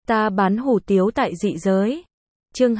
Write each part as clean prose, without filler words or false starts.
Ta bán hủ tiếu tại dị giới. Chương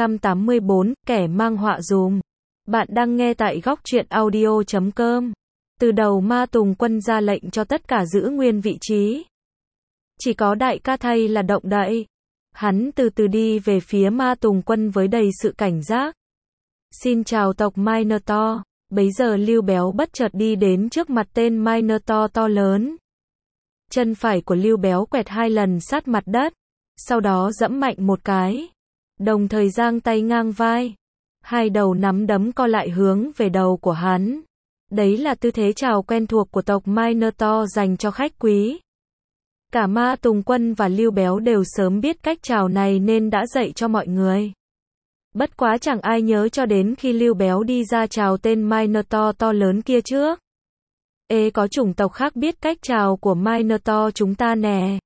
284, kẻ mang họa dùm. Bạn đang nghe tại góc truyện audio.com. Từ đầu Ma Tùng Quân ra lệnh cho tất cả giữ nguyên vị trí. Chỉ có đại ca Thay là động đậy. Hắn từ từ đi về phía Ma Tùng Quân với đầy sự cảnh giác. Xin chào tộc Minotaur. Bấy giờ Lưu Béo bất chợt đi đến trước mặt tên Minotaur to lớn. Chân phải của Lưu Béo quẹt 2 lần sát mặt đất. Sau đó giẫm mạnh một cái. Đồng thời giang tay ngang vai. 2 đầu nắm đấm co lại hướng về đầu của hắn. Đấy là tư thế chào quen thuộc của tộc Minotaur dành cho khách quý. Cả Ma Tùng Quân và Lưu Béo đều sớm biết cách chào này nên đã dạy cho mọi người. Bất quá chẳng ai nhớ cho đến khi Lưu Béo đi ra chào tên Minotaur to lớn kia trước. Ê, có chủng tộc khác biết cách chào của Minotaur chúng ta nè.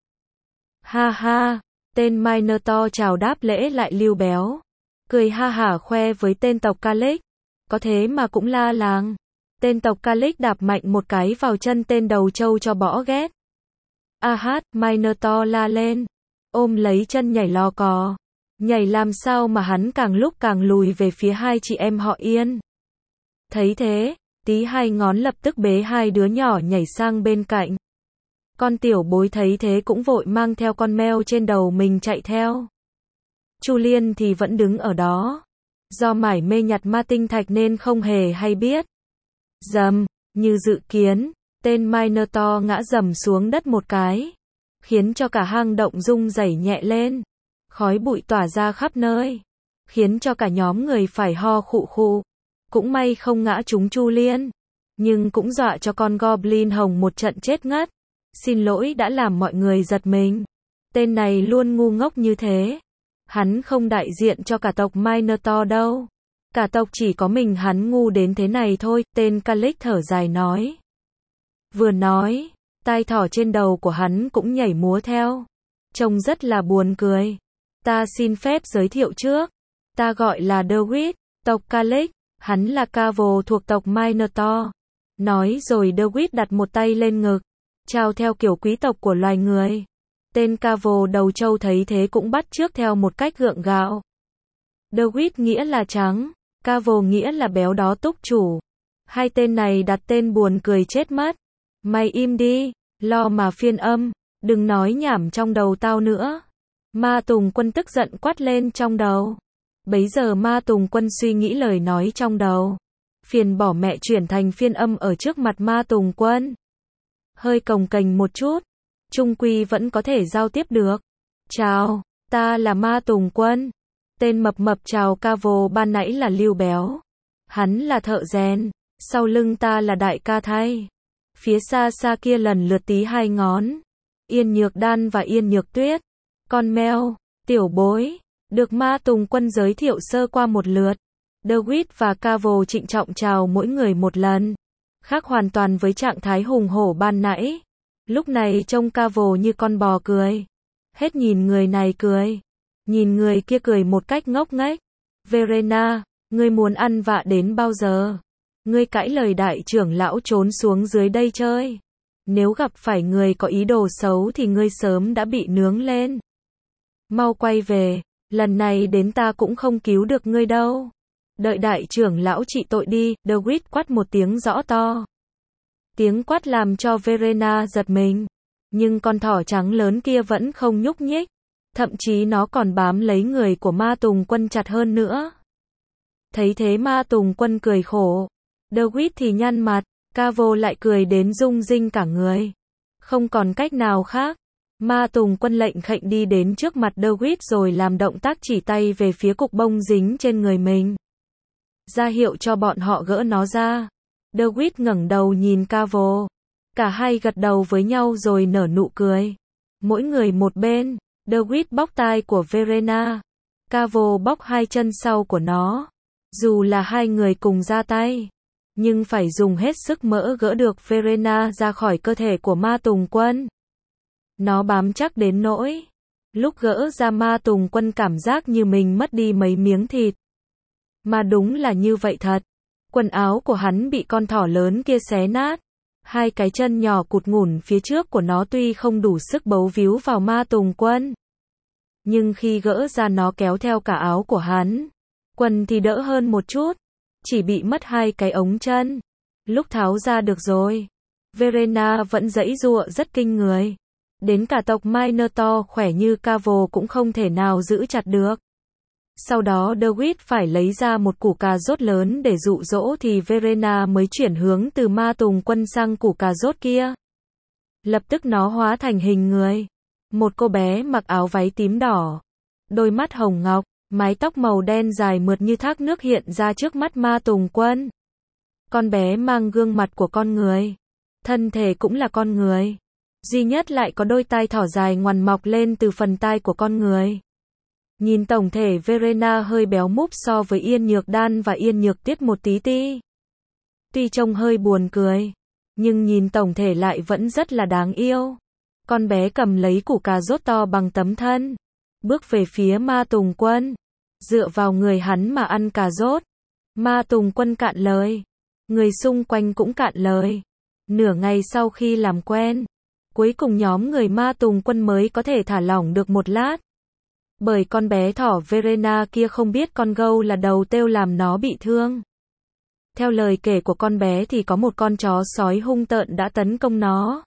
Ha ha, tên Minotaur chào đáp lễ lại Lưu Béo. Cười ha hả khoe với tên tộc Calyx. Có thế mà cũng la làng. Tên tộc Calyx đạp mạnh một cái vào chân tên đầu trâu cho bỏ ghét. A hát, Minotaur la lên. Ôm lấy chân nhảy lò cò. Nhảy làm sao mà hắn càng lúc càng lùi về phía 2 chị em họ Yên. Thấy thế, Tí 2 ngón lập tức bế 2 đứa nhỏ nhảy sang bên cạnh. Con tiểu bối thấy thế cũng vội mang theo con meo trên đầu mình chạy theo. Chu Liên thì vẫn đứng ở đó. Do mải mê nhặt ma tinh thạch nên không hề hay biết. Dầm, như dự kiến, tên Minotaur ngã dầm xuống đất một cái. Khiến cho cả hang động rung rẩy nhẹ lên. Khói bụi tỏa ra khắp nơi. Khiến cho cả nhóm người phải ho khụ khụ. Cũng may không ngã trúng Chu Liên. Nhưng cũng dọa cho con Goblin Hồng một trận chết ngất. Xin lỗi đã làm mọi người giật mình. Tên này luôn ngu ngốc như thế. Hắn không đại diện cho cả tộc Minotaur đâu. Cả tộc chỉ có mình hắn ngu đến thế này thôi, tên Calyx thở dài nói. Vừa nói, tai thỏ trên đầu của hắn cũng nhảy múa theo. Trông rất là buồn cười. Ta xin phép giới thiệu trước. Ta gọi là Dewit, tộc Calyx, hắn là Cavo thuộc tộc Minotaur. Nói rồi Dewit đặt một tay lên ngực. Chào theo kiểu quý tộc của loài người. Tên Cavo đầu trâu thấy thế cũng bắt chước theo một cách gượng gạo. Dewit nghĩa là trắng, Cavo nghĩa là béo đó túc chủ. 2 tên này đặt tên buồn cười chết mất. Mày im đi, lo mà phiên âm, đừng nói nhảm trong đầu tao nữa. Ma Tùng Quân tức giận quát lên trong đầu. Bấy giờ Ma Tùng Quân suy nghĩ lời nói trong đầu. Phiền bỏ mẹ chuyển thành phiên âm ở trước mặt Ma Tùng Quân. Hơi cồng kềnh một chút. Trung quy vẫn có thể giao tiếp được. Chào, ta là Ma Tùng Quân. Tên mập mập chào Cavo ban nãy là Lưu Béo. Hắn là thợ rèn. Sau lưng ta là đại ca Thay. Phía xa xa kia lần lượt Tí 2 ngón. Yên Nhược Đan và Yên Nhược Tuyết. Con meo, tiểu bối. Được Ma Tùng Quân giới thiệu sơ qua một lượt. Dewit và Cavo trịnh trọng chào mỗi người một lần. Khác hoàn toàn với trạng thái hùng hổ ban nãy. Lúc này trông Cavo như con bò cười. Hết nhìn người này cười. Nhìn người kia cười một cách ngốc nghếch. Verena, ngươi muốn ăn vạ đến bao giờ? Ngươi cãi lời đại trưởng lão trốn xuống dưới đây chơi. Nếu gặp phải người có ý đồ xấu thì ngươi sớm đã bị nướng lên. Mau quay về, lần này đến ta cũng không cứu được ngươi đâu. Đợi đại trưởng lão trị tội đi, Dewit quát một tiếng rõ to. Tiếng quát làm cho Verena giật mình. Nhưng con thỏ trắng lớn kia vẫn không nhúc nhích. Thậm chí nó còn bám lấy người của Ma Tùng Quân chặt hơn nữa. Thấy thế Ma Tùng Quân cười khổ. Dewit thì nhăn mặt. Cavo lại cười đến rung rinh cả người. Không còn cách nào khác. Ma Tùng Quân lệnh khệnh đi đến trước mặt Dewit rồi làm động tác chỉ tay về phía cục bông dính trên người mình. Ra hiệu cho bọn họ gỡ nó ra. Dewit ngẩng đầu nhìn Cavo. Cả hai gật đầu với nhau rồi nở nụ cười. Mỗi người một bên. Dewit bóc tai của Verena. Cavo bóc 2 chân sau của nó. Dù là 2 người cùng ra tay. Nhưng phải dùng hết sức mỡ gỡ được Verena ra khỏi cơ thể của Ma Tùng Quân. Nó bám chắc đến nỗi. Lúc gỡ ra Ma Tùng Quân cảm giác như mình mất đi mấy miếng thịt. Mà đúng là như vậy thật. Quần áo của hắn bị con thỏ lớn kia xé nát. 2 cái chân nhỏ cụt ngủn phía trước của nó tuy không đủ sức bấu víu vào Ma Tùng Quân. Nhưng khi gỡ ra nó kéo theo cả áo của hắn. Quần thì đỡ hơn một chút, chỉ bị mất 2 cái ống chân. Lúc tháo ra được rồi, Verena vẫn giãy giụa rất kinh người. Đến cả tộc Minotaur khỏe như Cavo cũng không thể nào giữ chặt được. Sau đó Dewey phải lấy ra một củ cà rốt lớn để dụ dỗ thì Verena mới chuyển hướng từ ma tùng quân sang củ cà rốt kia. Lập tức nó hóa thành hình người. Một cô bé mặc áo váy tím đỏ, đôi mắt hồng ngọc, mái tóc màu đen dài mượt như thác nước hiện ra trước mắt ma tùng quân. Con bé mang gương mặt của con người, thân thể cũng là con người. Duy nhất lại có đôi tai thỏ dài ngoằn mọc lên từ phần tai của con người. Nhìn tổng thể Verena hơi béo múp so với Yên Nhược Đan và Yên Nhược Tiết một tí ti. Tuy trông hơi buồn cười, nhưng nhìn tổng thể lại vẫn rất là đáng yêu. Con bé cầm lấy củ cà rốt to bằng tấm thân, bước về phía ma tùng quân, dựa vào người hắn mà ăn cà rốt. Ma tùng quân cạn lời, người xung quanh cũng cạn lời. Nửa ngày sau khi làm quen, cuối cùng nhóm người ma tùng quân mới có thể thả lỏng được một lát. Bởi con bé thỏ Verena kia không biết con gâu là đầu têu làm nó bị thương. Theo lời kể của con bé thì có một con chó sói hung tợn đã tấn công nó.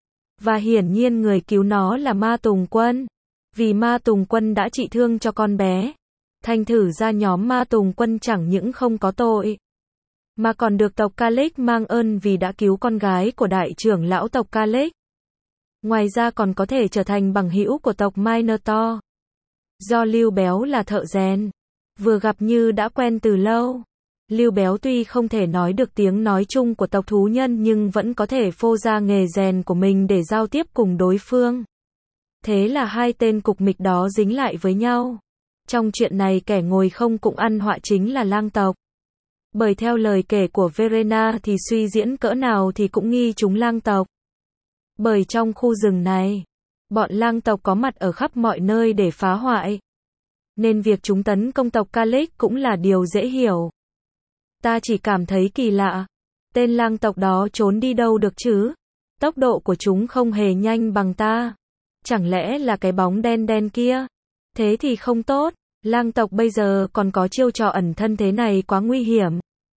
Và hiển nhiên người cứu nó là ma tùng quân. Vì ma tùng quân đã trị thương cho con bé. Thành thử ra nhóm ma tùng quân chẳng những không có tội, mà còn được tộc Kalix mang ơn vì đã cứu con gái của đại trưởng lão tộc Kalix. Ngoài ra còn có thể trở thành bằng hữu của tộc Minotaur. Do Lưu Béo là thợ rèn, vừa gặp như đã quen từ lâu. Lưu Béo tuy không thể nói được tiếng nói chung của tộc thú nhân nhưng vẫn có thể phô ra nghề rèn của mình để giao tiếp cùng đối phương. Thế là hai tên cục mịch đó dính lại với nhau. Trong chuyện này kẻ ngồi không cùng ăn họa chính là lang tộc. Bởi theo lời kể của Verena thì suy diễn cỡ nào thì cũng nghi chúng lang tộc. Bởi trong khu rừng này, bọn lang tộc có mặt ở khắp mọi nơi để phá hoại. Nên việc chúng tấn công tộc Kalix cũng là điều dễ hiểu. Ta chỉ cảm thấy kỳ lạ. Tên lang tộc đó trốn đi đâu được chứ? Tốc độ của chúng không hề nhanh bằng ta. Chẳng lẽ là cái bóng đen đen kia? Thế thì không tốt. Lang tộc bây giờ còn có chiêu trò ẩn thân thế này quá nguy hiểm.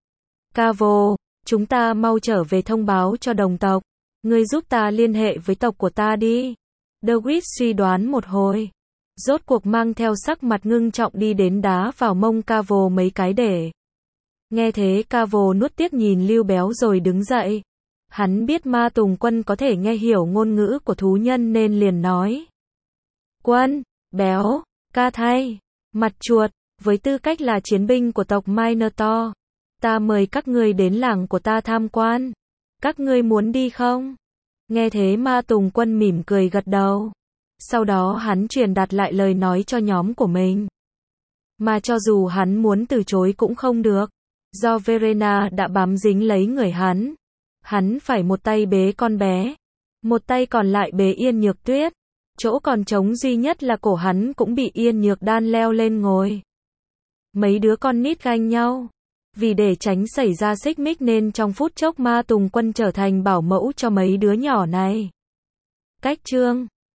Cavo, chúng ta mau trở về thông báo cho đồng tộc. Ngươi giúp ta liên hệ với tộc của ta đi. Dewey suy đoán một hồi. Rốt cuộc mang theo sắc mặt ngưng trọng đi đến đá vào mông Cavo mấy cái để. Nghe thế Cavo nuốt tiếc nhìn Lưu Béo rồi đứng dậy. Hắn biết ma tùng quân có thể nghe hiểu ngôn ngữ của thú nhân nên liền nói. Quân, Béo, ca thay, mặt chuột, với tư cách là chiến binh của tộc Minotaur, ta mời các ngươi đến làng của ta tham quan. Các ngươi muốn đi không? Nghe thế ma tùng quân mỉm cười gật đầu. Sau đó hắn truyền đạt lại lời nói cho nhóm của mình. Mà cho dù hắn muốn từ chối cũng không được. Do Verena đã bám dính lấy người hắn. Hắn phải một tay bế con bé. Một tay còn lại bế Yên Nhược Tuyết. Chỗ còn trống duy nhất là cổ hắn cũng bị Yên Nhược Đan leo lên ngồi. Mấy đứa con nít ganh nhau. Vì để tránh xảy ra xích mích nên trong phút chốc ma tùng quân trở thành bảo mẫu cho mấy đứa nhỏ này. Cách chương